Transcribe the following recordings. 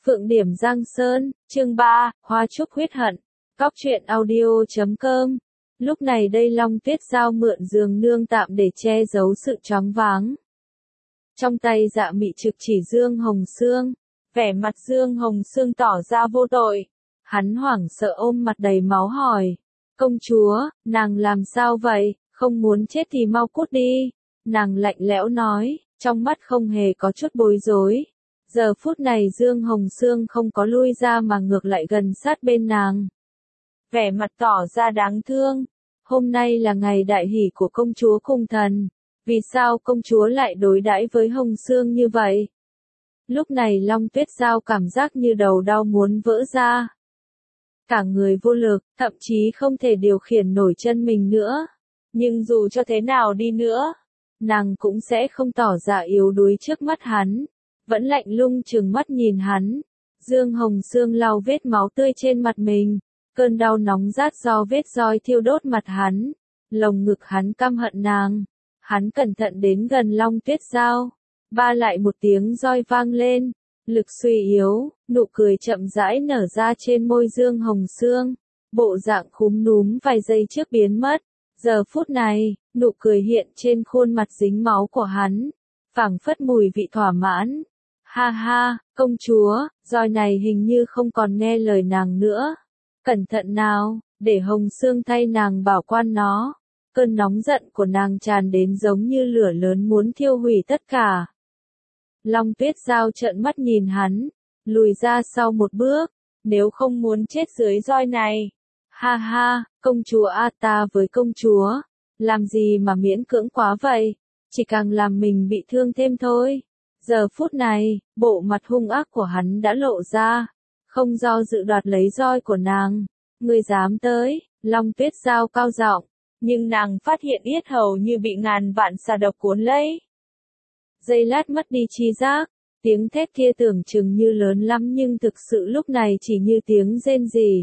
Phượng Điểm Giang Sơn, chương 3, Hoa Trúc Huyết Hận, Cóc truyện audio.com. Lúc này đây Long Tuyết Giao mượn giường nương tạm để che giấu sự choáng váng. Trong tay Dạ Mị trực chỉ Dương Hồng Sương, vẻ mặt Dương Hồng Sương tỏ ra vô tội. Hắn hoảng sợ ôm mặt đầy máu hỏi, công chúa, nàng làm sao vậy, không muốn chết thì mau cút đi. Nàng lạnh lẽo nói, trong mắt không hề có chút bối rối. Giờ phút này Dương Hồng Sương không có lui ra mà ngược lại gần sát bên nàng. Vẻ mặt tỏ ra đáng thương. Hôm nay là ngày đại hỷ của công chúa cung thần. Vì sao công chúa lại đối đãi với Hồng Sương như vậy? Lúc này Long Tuyết Giao cảm giác như đầu đau muốn vỡ ra. Cả người vô lực, thậm chí không thể điều khiển nổi chân mình nữa. Nhưng dù cho thế nào đi nữa, nàng cũng sẽ không tỏ ra yếu đuối trước mắt hắn. Vẫn lạnh lùng trừng mắt nhìn hắn. Dương Hồng Sương lau vết máu tươi trên mặt mình. Cơn đau nóng rát do vết roi thiêu đốt mặt hắn. Lồng ngực hắn căm hận nàng. Hắn cẩn thận đến gần Long Tuyết Giao. Ba lại một tiếng roi vang lên. Lực suy yếu, nụ cười chậm rãi nở ra trên môi Dương Hồng Sương. Bộ dạng khúm núm vài giây trước biến mất. Giờ phút này, nụ cười hiện trên khuôn mặt dính máu của hắn. Phảng phất mùi vị thỏa mãn. Ha ha, công chúa, roi này hình như không còn nghe lời nàng nữa. Cẩn thận nào, để Hồng Sương thay nàng bảo quan nó. Cơn nóng giận của nàng tràn đến giống như lửa lớn muốn thiêu hủy tất cả. Long Tuyết Giao trợn mắt nhìn hắn, lùi ra sau một bước, nếu không muốn chết dưới roi này. Ha ha, công chúa a ta với công chúa, làm gì mà miễn cưỡng quá vậy, chỉ càng làm mình bị thương thêm thôi. Giờ phút này, bộ mặt hung ác của hắn đã lộ ra, không do dự đoạt lấy roi của nàng. Ngươi dám tới, Long Tuyết Giao cao giọng, nhưng nàng phát hiện yết hầu như bị ngàn vạn xà độc cuốn lấy. Giây lát mất đi tri giác, tiếng thét kia tưởng chừng như lớn lắm nhưng thực sự lúc này chỉ như tiếng rên rỉ.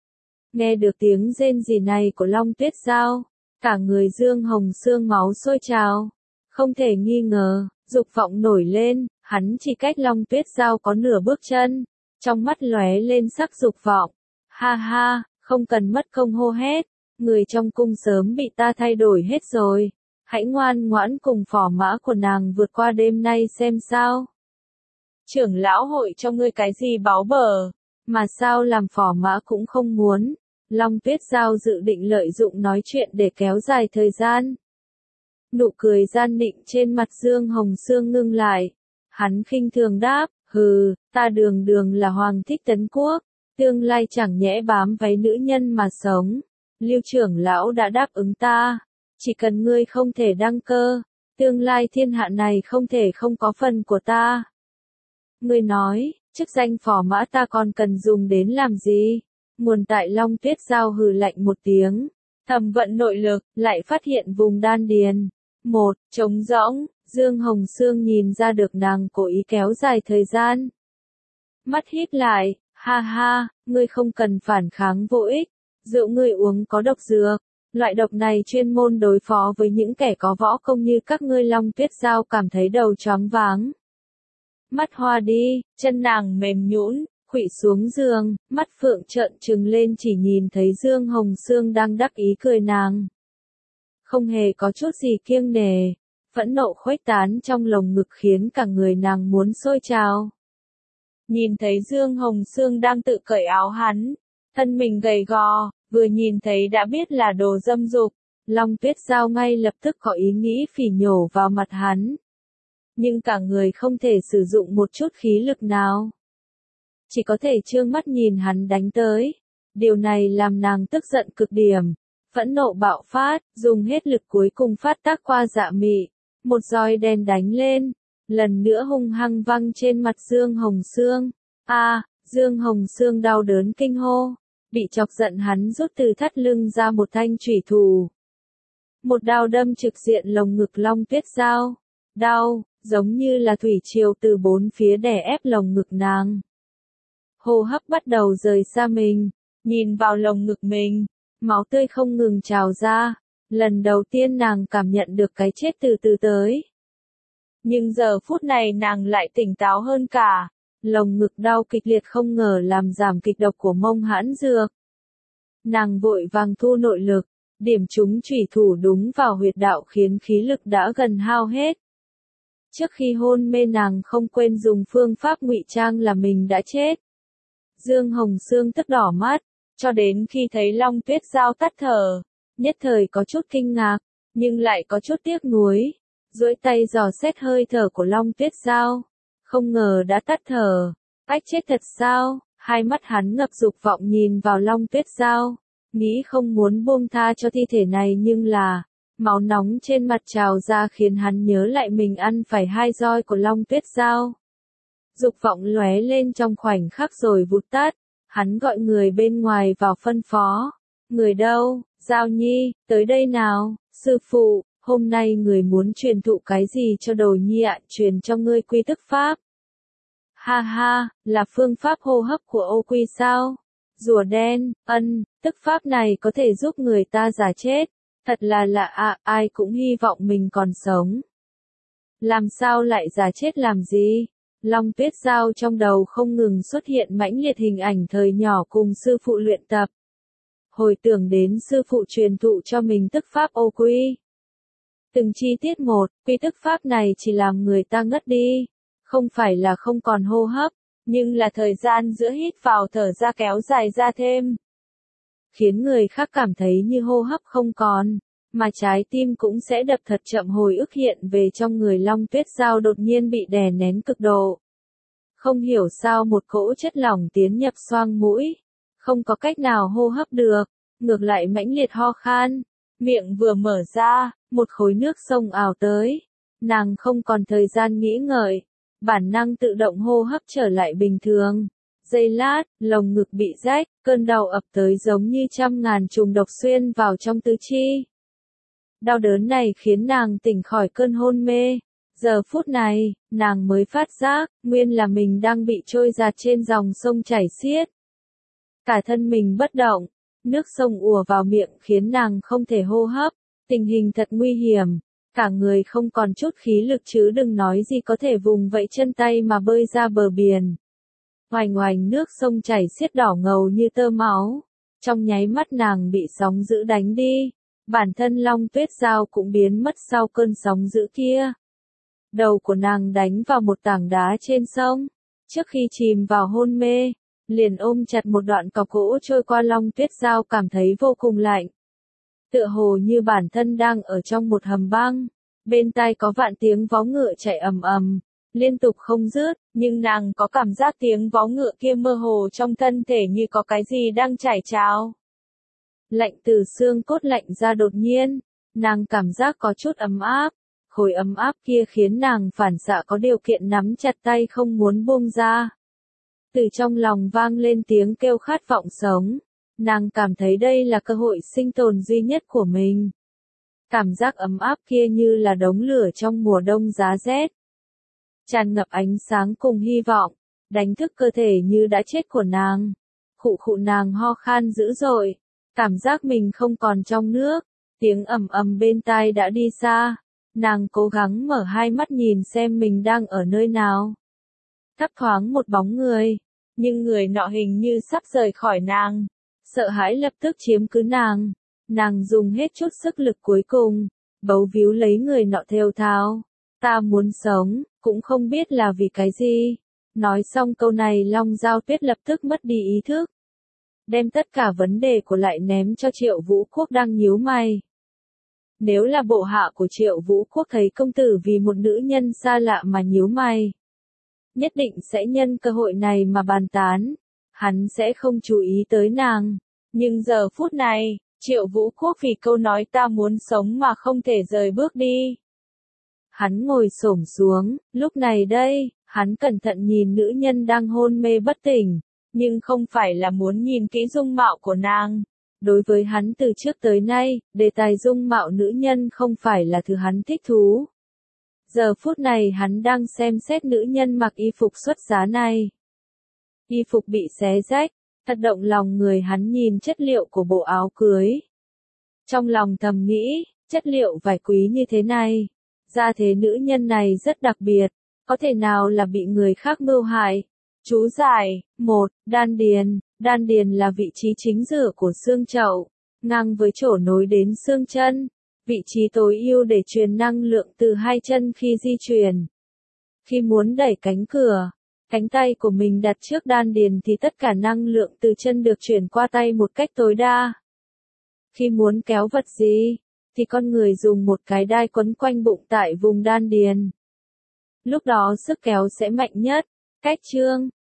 Nghe được tiếng rên rỉ này của Long Tuyết Giao, cả người Dương Hồng Sương máu sôi trào. Không thể nghi ngờ, dục vọng nổi lên, hắn chỉ cách Long Tuyết Giao có nửa bước chân, trong mắt lóe lên sắc dục vọng. Ha ha, không cần mất công hô hét, người trong cung sớm bị ta thay đổi hết rồi. Hãy ngoan ngoãn cùng phò mã của nàng vượt qua đêm nay xem sao. Trưởng lão hội cho ngươi cái gì báu bở, mà sao làm phò mã cũng không muốn. Long Tuyết Giao dự định lợi dụng nói chuyện để kéo dài thời gian. Nụ cười gian nịnh trên mặt Dương Hồng Sương ngưng lại. Hắn khinh thường đáp, hừ, ta đường đường là hoàng thích tấn quốc, tương lai chẳng nhẽ bám váy nữ nhân mà sống. Lưu trưởng lão đã đáp ứng ta, chỉ cần ngươi không thể đăng cơ, tương lai thiên hạ này không thể không có phần của ta. Ngươi nói, chức danh phò mã ta còn cần dùng đến làm gì? Nguồn tại Long Tuyết Giao hừ lạnh một tiếng, thầm vận nội lực, lại phát hiện vùng đan điền. Một, trống rỗng, Dương Hồng Sương nhìn ra được nàng cố ý kéo dài thời gian. Mắt híp lại, ha ha, ngươi không cần phản kháng vô ích, rượu ngươi uống có độc dược. Loại độc này chuyên môn đối phó với những kẻ có võ công như các ngươi. Long Tuyết Giao cảm thấy đầu choáng váng. Mắt hoa đi, chân nàng mềm nhũn, khuỵu xuống giường, mắt phượng trợn trừng lên chỉ nhìn thấy Dương Hồng Sương đang đắc ý cười nàng. Không hề có chút gì kiêng nể, phẫn nộ khuếch tán trong lồng ngực khiến cả người nàng muốn sôi trào. Nhìn thấy Dương Hồng Sương đang tự cởi áo hắn, thân mình gầy gò, vừa nhìn thấy đã biết là đồ dâm dục, Long Tuyết Giao ngay lập tức có ý nghĩ phỉ nhổ vào mặt hắn. Nhưng cả người không thể sử dụng một chút khí lực nào. Chỉ có thể trương mắt nhìn hắn đánh tới. Điều này làm nàng tức giận cực điểm. Phẫn nộ bạo phát, dùng hết lực cuối cùng phát tác qua Dạ Mị. Một roi đen đánh lên, lần nữa hung hăng văng trên mặt Dương Hồng Sương. Dương Hồng Sương đau đớn kinh hô. Bị chọc giận hắn rút từ thắt lưng ra một thanh chủy thủ. Một đao đâm trực diện lồng ngực Long Tuyết Giao. Đau, giống như là thủy triều từ bốn phía đè ép lồng ngực nàng. Hô hấp bắt đầu rời xa mình, nhìn vào lồng ngực mình, máu tươi không ngừng trào ra. Lần đầu tiên nàng cảm nhận được cái chết từ từ tới. Nhưng giờ phút này nàng lại tỉnh táo hơn cả. lồng ngực đau kịch liệt không ngờ làm giảm kịch độc của mông hãn dược. Nàng vội vàng thu nội lực, điểm trúng chủy thủ đúng vào huyệt đạo khiến khí lực đã gần hao hết. Trước khi hôn mê nàng không quên dùng phương pháp ngụy trang là mình đã chết. Dương Hồng Sương tức đỏ mắt, cho đến khi thấy Long Tuyết Giao tắt thở, nhất thời có chút kinh ngạc, nhưng lại có chút tiếc nuối, duỗi tay dò xét hơi thở của Long Tuyết Giao, không ngờ đã tắt thở. Ách, chết thật sao? Hai mắt hắn ngập dục vọng nhìn vào Long Tuyết Giao, nghĩ không muốn buông tha cho thi thể này nhưng là, máu nóng trên mặt trào ra khiến hắn nhớ lại mình ăn phải 2 roi của Long Tuyết Giao. Dục vọng lóe lên trong khoảnh khắc rồi vụt tắt, hắn gọi người bên ngoài vào phân phó. Người đâu? Giao Nhi, tới đây nào. Sư phụ, hôm nay người muốn truyền thụ cái gì cho đồ nhi ạ? Truyền cho ngươi quy tức pháp. Ha ha, là phương pháp hô hấp của Ô Quy sao? Rùa đen, tức pháp này có thể giúp người ta giả chết. Thật là lạ ạ, ai cũng hy vọng mình còn sống. Làm sao lại giả chết làm gì? Long Tuyết Giao trong đầu không ngừng xuất hiện mãnh liệt hình ảnh thời nhỏ cùng sư phụ luyện tập. Hồi tưởng đến sư phụ truyền thụ cho mình tức pháp Ô Quy. Từng chi tiết một, quy tức pháp này chỉ làm người ta ngất đi. Không phải là không còn hô hấp, nhưng là thời gian giữa hít vào thở ra kéo dài ra thêm. Khiến người khác cảm thấy như hô hấp không còn, mà trái tim cũng sẽ đập thật chậm. Hồi ức hiện về trong người Long Tuyết Giao đột nhiên bị đè nén cực độ. Không hiểu sao một cỗ chất lỏng tiến nhập xoang mũi, không có cách nào hô hấp được, ngược lại mãnh liệt ho khan, miệng vừa mở ra, một khối nước sông ào tới. Nàng không còn thời gian nghĩ ngợi, bản năng tự động hô hấp trở lại bình thường. Giây lát, lồng ngực bị rách, cơn đau ập tới giống như trăm ngàn trùng độc xuyên vào trong tứ chi. Đau đớn này khiến nàng tỉnh khỏi cơn hôn mê. Giờ phút này, nàng mới phát giác, nguyên là mình đang bị trôi dạt trên dòng sông chảy xiết. Cả thân mình bất động, nước sông ùa vào miệng khiến nàng không thể hô hấp, tình hình thật nguy hiểm, cả người không còn chút khí lực chứ đừng nói gì có thể vùng vẫy chân tay mà bơi ra bờ biển. Oành oành nước sông chảy xiết đỏ ngầu như tơ máu, trong nháy mắt nàng bị sóng dữ đánh đi, bản thân Long Tuyết Giao cũng biến mất sau cơn sóng dữ kia. Đầu của nàng đánh vào một tảng đá trên sông, trước khi chìm vào hôn mê, liền ôm chặt một đoạn cọc gỗ trôi qua. Long Tuyết Giao cảm thấy vô cùng lạnh. Tựa hồ như bản thân đang ở trong một hầm băng, bên tai có vạn tiếng vó ngựa chạy ầm ầm, liên tục không dứt, nhưng nàng có cảm giác tiếng vó ngựa kia mơ hồ trong thân thể như có cái gì đang chảy trào. Lạnh từ xương cốt lạnh ra đột nhiên, nàng cảm giác có chút ấm áp, khối ấm áp kia khiến nàng phản xạ có điều kiện nắm chặt tay không muốn buông ra. Từ trong lòng vang lên tiếng kêu khát vọng sống, nàng cảm thấy đây là cơ hội sinh tồn duy nhất của mình. Cảm giác ấm áp kia như là đống lửa trong mùa đông giá rét, tràn ngập ánh sáng cùng hy vọng, đánh thức cơ thể như đã chết của nàng. Khụ khụ, nàng ho khan dữ dội, cảm giác mình không còn trong nước, tiếng ầm ầm bên tai đã đi xa. Nàng cố gắng mở hai mắt nhìn xem mình đang ở nơi nào. Thấp thoáng một bóng người, nhưng người nọ hình như sắp rời khỏi nàng. Sợ hãi lập tức chiếm cứ nàng. Nàng dùng hết chút sức lực cuối cùng, bấu víu lấy người nọ thều thào. Ta muốn sống, cũng không biết là vì cái gì. Nói xong câu này Long Giao Tuyết lập tức mất đi ý thức. Đem tất cả vấn đề của lại ném cho Triệu Vũ Quốc đang nhíu mày. Nếu là bộ hạ của Triệu Vũ Quốc thấy công tử vì một nữ nhân xa lạ mà nhíu mày, nhất định sẽ nhân cơ hội này mà bàn tán. Hắn sẽ không chú ý tới nàng. Nhưng giờ phút này, Triệu Vũ Quốc vì câu nói ta muốn sống mà không thể rời bước đi. Hắn ngồi xổm xuống, lúc này đây, hắn cẩn thận nhìn nữ nhân đang hôn mê bất tỉnh, nhưng không phải là muốn nhìn kỹ dung mạo của nàng. Đối với hắn từ trước tới nay, đề tài dung mạo nữ nhân không phải là thứ hắn thích thú. Giờ phút này hắn đang xem xét nữ nhân mặc y phục xuất giá này. Y phục bị xé rách, thật động lòng người. Hắn nhìn chất liệu của bộ áo cưới. Trong lòng thầm nghĩ, chất liệu vải quý như thế này, gia thế nữ nhân này rất đặc biệt, có thể nào là bị người khác mưu hại, Chú giải. 1. Đan điền. Đan điền là vị trí chính giữa của xương chậu, ngang với chỗ nối đến xương chân. Vị trí tối ưu để truyền năng lượng từ hai chân khi di chuyển. Khi muốn đẩy cánh cửa, cánh tay của mình đặt trước đan điền thì tất cả năng lượng từ chân được chuyển qua tay một cách tối đa. Khi muốn kéo vật gì, thì con người dùng một cái đai quấn quanh bụng tại vùng đan điền. Lúc đó sức kéo sẽ mạnh nhất. Cách chương